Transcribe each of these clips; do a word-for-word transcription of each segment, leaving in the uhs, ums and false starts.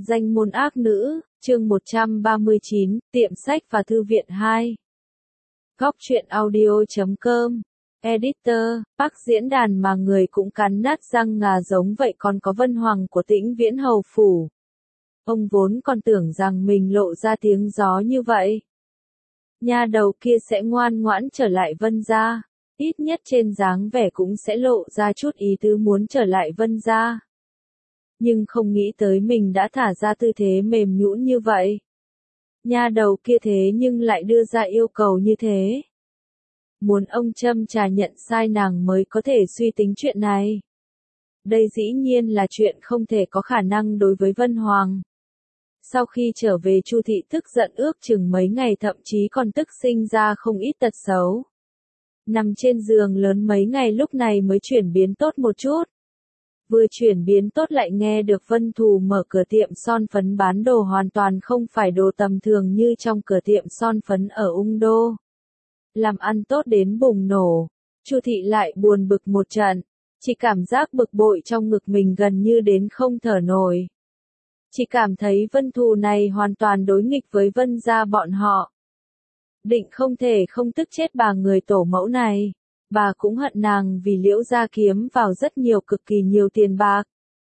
Danh môn ác nữ, chương một trăm ba mươi chín, tiệm sách và thư viện hai. Góc truyện audio chấm com. Editor, Bắc diễn đàn mà người cũng cắn nát răng ngà giống vậy còn có Vân Hoàng của Tĩnh Viễn Hầu Phủ. Ông vốn còn tưởng rằng mình lộ ra tiếng gió như vậy. Nha đầu kia sẽ ngoan ngoãn trở lại Vân gia, ít nhất trên dáng vẻ cũng sẽ lộ ra chút ý tứ muốn trở lại Vân gia. Nhưng không nghĩ tới mình đã thả ra tư thế mềm nhũn như vậy. Nha đầu kia thế nhưng lại đưa ra yêu cầu như thế. Muốn ông châm trà nhận sai nàng mới có thể suy tính chuyện này. Đây dĩ nhiên là chuyện không thể có khả năng đối với Vân Hoàng. Sau khi trở về Chu thị tức giận ước chừng mấy ngày thậm chí còn tức sinh ra không ít tật xấu. Nằm trên giường lớn mấy ngày lúc này mới chuyển biến tốt một chút. Vừa chuyển biến tốt lại nghe được Vân Thù mở cửa tiệm son phấn bán đồ hoàn toàn không phải đồ tầm thường như trong cửa tiệm son phấn ở Ung Đô. Làm ăn tốt đến bùng nổ, Chu thị lại buồn bực một trận, chỉ cảm giác bực bội trong ngực mình gần như đến không thở nổi. Chỉ cảm thấy Vân Thù này hoàn toàn đối nghịch với Vân gia bọn họ. Định không thể không tức chết bà người tổ mẫu này. Bà cũng hận nàng vì Liễu gia kiếm vào rất nhiều cực kỳ nhiều tiền bạc.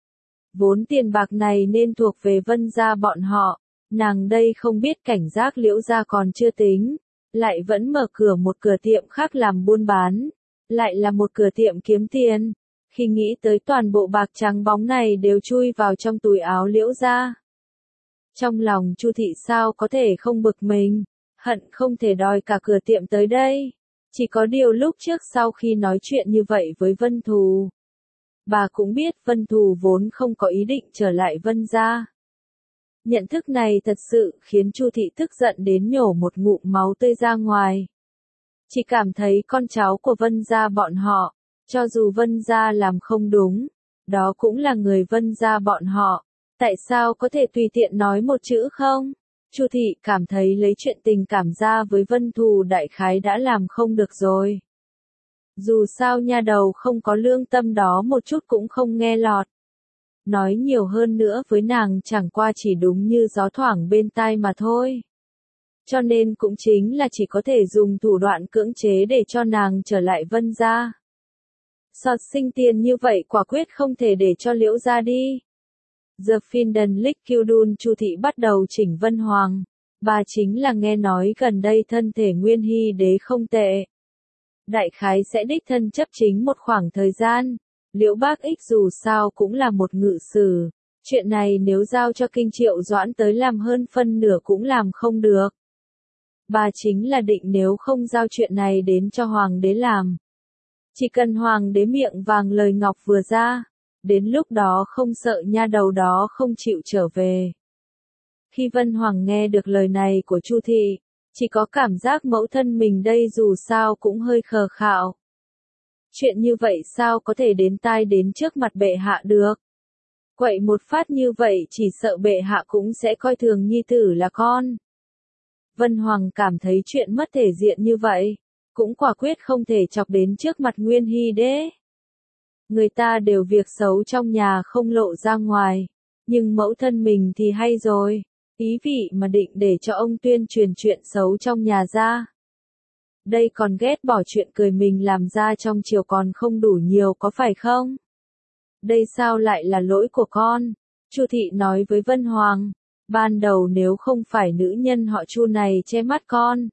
Vốn tiền bạc này nên thuộc về Vân gia bọn họ, nàng đây không biết cảnh giác Liễu gia còn chưa tính, lại vẫn mở cửa một cửa tiệm khác làm buôn bán, lại là một cửa tiệm kiếm tiền. Khi nghĩ tới toàn bộ bạc trắng bóng này đều chui vào trong túi áo Liễu gia. Trong lòng Chu thị sao có thể không bực mình, hận không thể đòi cả cửa tiệm tới đây. Chỉ có điều lúc trước sau khi nói chuyện như vậy với Vân Thù, bà cũng biết Vân Thù vốn không có ý định trở lại Vân gia. Nhận thức này thật sự khiến Chu thị tức giận đến nhổ một ngụm máu tươi ra ngoài. Chỉ cảm thấy con cháu của Vân gia bọn họ, cho dù Vân gia làm không đúng, đó cũng là người Vân gia bọn họ, tại sao có thể tùy tiện nói một chữ không? Chu thị cảm thấy lấy chuyện tình cảm ra với Vân Thù đại khái đã làm không được rồi. Dù sao nha đầu không có lương tâm đó một chút cũng không nghe lọt. Nói nhiều hơn nữa với nàng chẳng qua chỉ đúng như gió thoảng bên tai mà thôi. Cho nên cũng chính là chỉ có thể dùng thủ đoạn cưỡng chế để cho nàng trở lại Vân gia. Sọt sinh tiền như vậy quả quyết không thể để cho Liễu gia đi. The Finden Lickudun Chu thị bắt đầu chỉnh Vân Hoàng. Bà chính là nghe nói gần đây thân thể Nguyên Hy đế không tệ. Đại khái sẽ đích thân chấp chính một khoảng thời gian. Liễu Bác Ích dù sao cũng là một ngự sử. Chuyện này nếu giao cho Kinh Triệu Doãn tới làm hơn phân nửa cũng làm không được. Bà chính là định nếu không giao chuyện này đến cho Hoàng đế làm. Chỉ cần Hoàng đế miệng vàng lời ngọc vừa ra. Đến lúc đó không sợ nha đầu đó không chịu trở về. Khi Vân Hoàng nghe được lời này của Chu thị, chỉ có cảm giác mẫu thân mình đây dù sao cũng hơi khờ khạo. Chuyện như vậy sao có thể đến tai đến trước mặt bệ hạ được? Quậy một phát như vậy chỉ sợ bệ hạ cũng sẽ coi thường nhi tử là con. Vân Hoàng cảm thấy chuyện mất thể diện như vậy, cũng quả quyết không thể chọc đến trước mặt Nguyên Hy đế. Người ta đều việc xấu trong nhà không lộ ra ngoài, nhưng mẫu thân mình thì hay rồi, ý vị mà định để cho ông tuyên truyền chuyện xấu trong nhà ra. Đây còn ghét bỏ chuyện cười mình làm ra trong chiều còn không đủ nhiều có phải không? Đây sao lại là lỗi của con? Chu thị nói với Vân Hoàng, ban đầu nếu không phải nữ nhân họ Chu này che mắt con,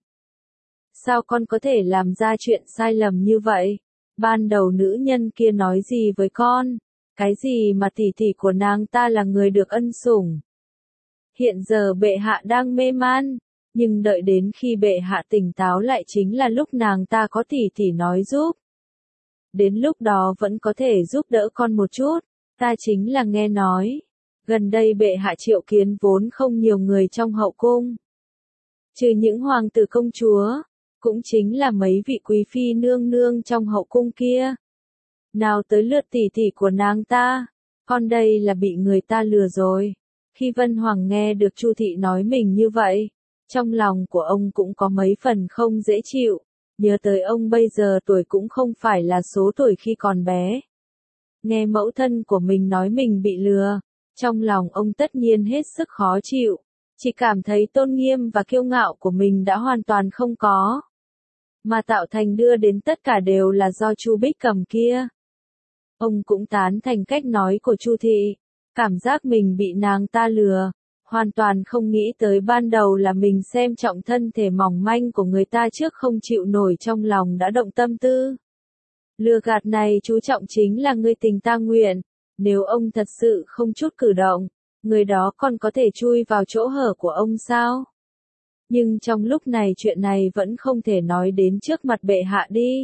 sao con có thể làm ra chuyện sai lầm như vậy? Ban đầu nữ nhân kia nói gì với con? Cái gì mà tỷ tỷ của nàng ta là người được ân sủng? Hiện giờ bệ hạ đang mê man, nhưng đợi đến khi bệ hạ tỉnh táo lại chính là lúc nàng ta có tỷ tỷ nói giúp. Đến lúc đó vẫn có thể giúp đỡ con một chút, ta chính là nghe nói. Gần đây bệ hạ triệu kiến vốn không nhiều người trong hậu cung. Trừ những hoàng tử công chúa. Cũng chính là mấy vị quý phi nương nương trong hậu cung kia. Nào tới lượt tỷ tỷ của nàng ta, con đây là bị người ta lừa rồi. Khi Vân Hoàng nghe được Chu thị nói mình như vậy, trong lòng của ông cũng có mấy phần không dễ chịu, nhớ tới ông bây giờ tuổi cũng không phải là số tuổi khi còn bé. Nghe mẫu thân của mình nói mình bị lừa, Trong lòng ông tất nhiên hết sức khó chịu, chỉ cảm thấy tôn nghiêm và kiêu ngạo của mình đã hoàn toàn không có. Mà tạo thành đưa đến tất cả đều là do Chu Bích Cầm kia. Ông cũng tán thành cách nói của Chu Thị, cảm giác mình bị nàng ta lừa, hoàn toàn không nghĩ tới ban đầu là mình xem trọng thân thể mỏng manh của người ta trước không chịu nổi trong lòng đã động tâm tư. Lừa gạt này chú trọng chính là ngươi tình ta nguyện, nếu ông thật sự không chút cử động, người đó còn có thể chui vào chỗ hở của ông sao? Nhưng trong lúc này chuyện này vẫn không thể nói đến trước mặt bệ hạ đi.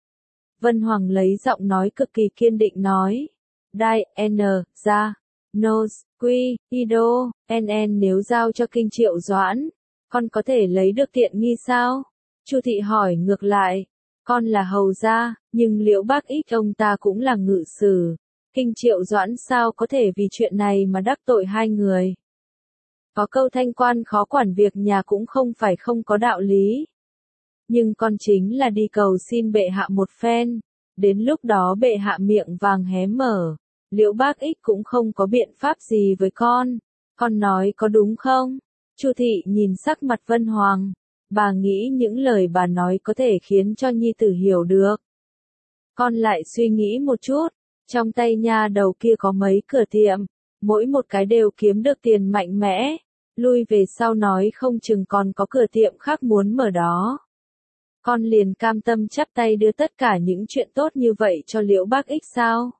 Vân Hoàng lấy giọng nói cực kỳ kiên định nói. Đai, N, ra, Nos, Quy, Ido, N N nếu giao cho kinh Triệu Doãn, con có thể lấy được tiện nghi sao? Chu Thị hỏi ngược lại. Con là hầu gia, nhưng Liễu Bác Ích ông ta cũng là ngự sử. Kinh Triệu Doãn sao có thể vì chuyện này mà đắc tội hai người? Có câu thanh quan khó quản việc nhà cũng không phải không có đạo lý. Nhưng con chính là đi cầu xin bệ hạ một phen, đến lúc đó bệ hạ miệng vàng hé mở, Liễu Bác Ích cũng không có biện pháp gì với con, con nói có đúng không? Chu Thị nhìn sắc mặt Vân Hoàng, bà nghĩ những lời bà nói có thể khiến cho nhi tử hiểu được. Con lại suy nghĩ một chút, trong tay nha đầu kia có mấy cửa tiệm, mỗi một cái đều kiếm được tiền mạnh mẽ, lui về sau nói không chừng còn có cửa tiệm khác muốn mở đó. Con liền cam tâm chắp tay đưa tất cả những chuyện tốt như vậy cho Liễu Bác Ích sao?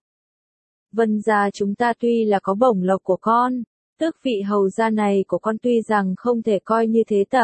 Vân gia chúng ta tuy là có bổng lộc của con, tước vị hầu gia này của con tuy rằng không thể coi như thế tập.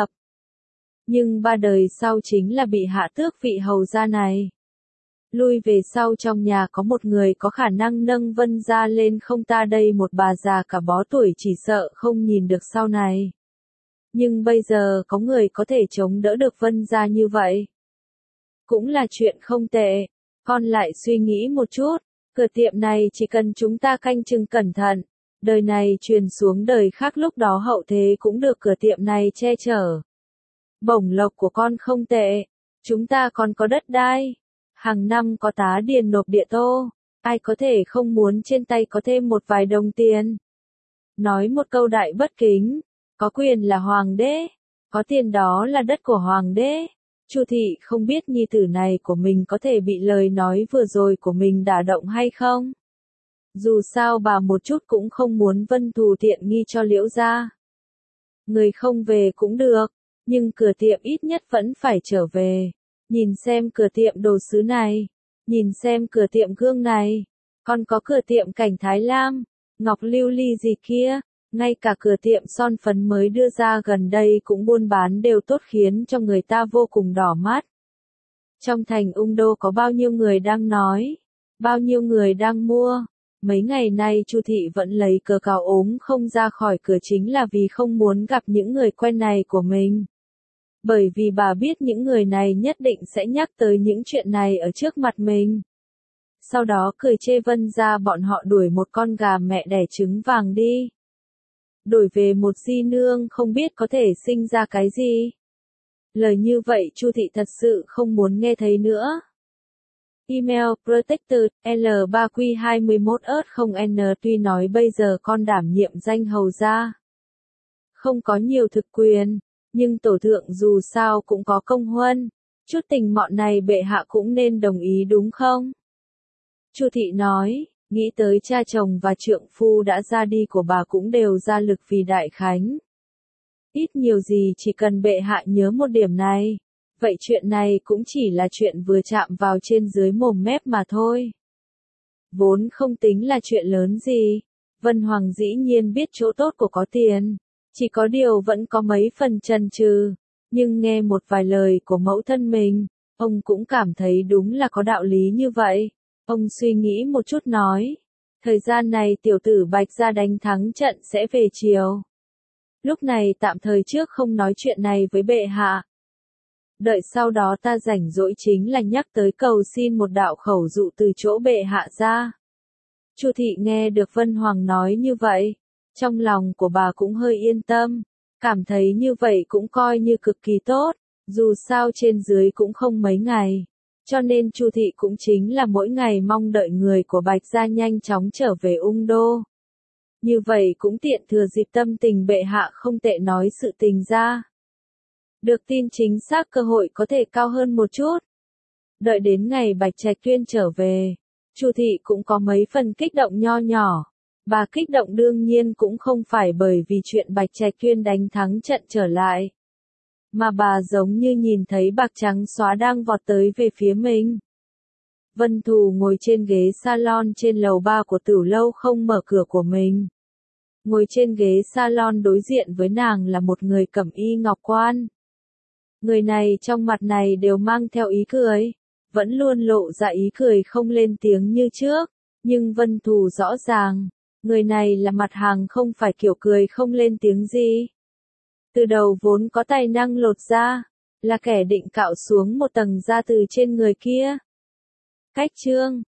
Nhưng ba đời sau chính là bị hạ tước vị hầu gia này. Lui về sau trong nhà có một người có khả năng nâng Vân gia lên không ta đây một bà già cả bó tuổi chỉ sợ không nhìn được sau này. Nhưng bây giờ có người có thể chống đỡ được Vân gia như vậy. Cũng là chuyện không tệ, con lại suy nghĩ một chút, cửa tiệm này chỉ cần chúng ta canh chừng cẩn thận, đời này truyền xuống đời khác lúc đó hậu thế cũng được cửa tiệm này che chở. Bổng lộc của con không tệ, chúng ta còn có đất đai, hàng năm có tá điền nộp địa tô, ai có thể không muốn trên tay có thêm một vài đồng tiền. Nói một câu đại bất kính, có quyền là hoàng đế, có tiền đó là đất của hoàng đế. Chu Thị không biết nhi tử này của mình có thể bị lời nói vừa rồi của mình đả động hay không. Dù sao bà một chút cũng không muốn Vân thù tiện nghi cho Liễu gia. Người không về cũng được, nhưng cửa tiệm ít nhất vẫn phải trở về. Nhìn xem cửa tiệm đồ sứ này, nhìn xem cửa tiệm gương này, còn có cửa tiệm cảnh Thái Lam, ngọc lưu ly gì kia, ngay cả cửa tiệm son phấn mới đưa ra gần đây cũng buôn bán đều tốt khiến cho người ta vô cùng đỏ mắt. Trong thành Ung Đô có bao nhiêu người đang nói, bao nhiêu người đang mua, mấy ngày nay Chu Thị vẫn lấy cớ cáo ốm không ra khỏi cửa chính là vì không muốn gặp những người quen này của mình. Bởi vì bà biết những người này nhất định sẽ nhắc tới những chuyện này ở trước mặt mình. Sau đó cười chê Vân gia bọn họ đuổi một con gà mẹ đẻ trứng vàng đi. Đổi về một di nương không biết có thể sinh ra cái gì. Lời như vậy Chu Thị thật sự không muốn nghe thấy nữa. Email protected L ba Q hai mốt ớt không N tuy nói bây giờ con đảm nhiệm danh hầu gia. Không có nhiều thực quyền, nhưng tổ thượng dù sao cũng có công huân. Chút tình mọn này bệ hạ cũng nên đồng ý đúng không? Chu Thị nói. Nghĩ tới cha chồng và trượng phu đã ra đi của bà cũng đều ra lực vì đại khánh. Ít nhiều gì chỉ cần bệ hạ nhớ một điểm này, vậy chuyện này cũng chỉ là chuyện vừa chạm vào trên dưới mồm mép mà thôi. Vốn không tính là chuyện lớn gì, Vân Hoàng dĩ nhiên biết chỗ tốt của có tiền, chỉ có điều vẫn có mấy phần chần chừ, nhưng nghe một vài lời của mẫu thân mình, ông cũng cảm thấy đúng là có đạo lý như vậy. Ông suy nghĩ một chút nói, thời gian này tiểu tử Bạch gia đánh thắng trận sẽ về chiều. Lúc này tạm thời trước không nói chuyện này với bệ hạ. Đợi sau đó ta rảnh rỗi chính là nhắc tới cầu xin một đạo khẩu dụ từ chỗ bệ hạ ra. Chu Thị nghe được Vân Hoàng nói như vậy, trong lòng của bà cũng hơi yên tâm, cảm thấy như vậy cũng coi như cực kỳ tốt, dù sao trên dưới cũng không mấy ngày. Cho nên Chu Thị cũng chính là mỗi ngày mong đợi người của Bạch gia nhanh chóng trở về Ung Đô. Như vậy cũng tiện thừa dịp tâm tình bệ hạ không tệ nói sự tình ra. Được tin chính xác cơ hội có thể cao hơn một chút. Đợi đến ngày Bạch Trạch Tuyên trở về, Chu thị cũng có mấy phần kích động nho nhỏ. Bà kích động đương nhiên cũng không phải bởi vì chuyện Bạch Trạch Tuyên đánh thắng trận trở lại, mà bà giống như nhìn thấy bạc trắng xóa đang vọt tới về phía mình. Vân Thù ngồi trên ghế salon trên lầu ba của Tửu lâu không mở cửa của mình. Ngồi trên ghế salon đối diện với nàng là một người cẩm y ngọc quan. Người này trong mặt này đều mang theo ý cười, vẫn luôn lộ ra ý cười không lên tiếng như trước, nhưng Vân Thù rõ ràng, người này là mặt hàng không phải kiểu cười không lên tiếng gì. Từ đầu vốn có tài năng lột da, là kẻ định cạo xuống một tầng da từ trên người kia. Cách chương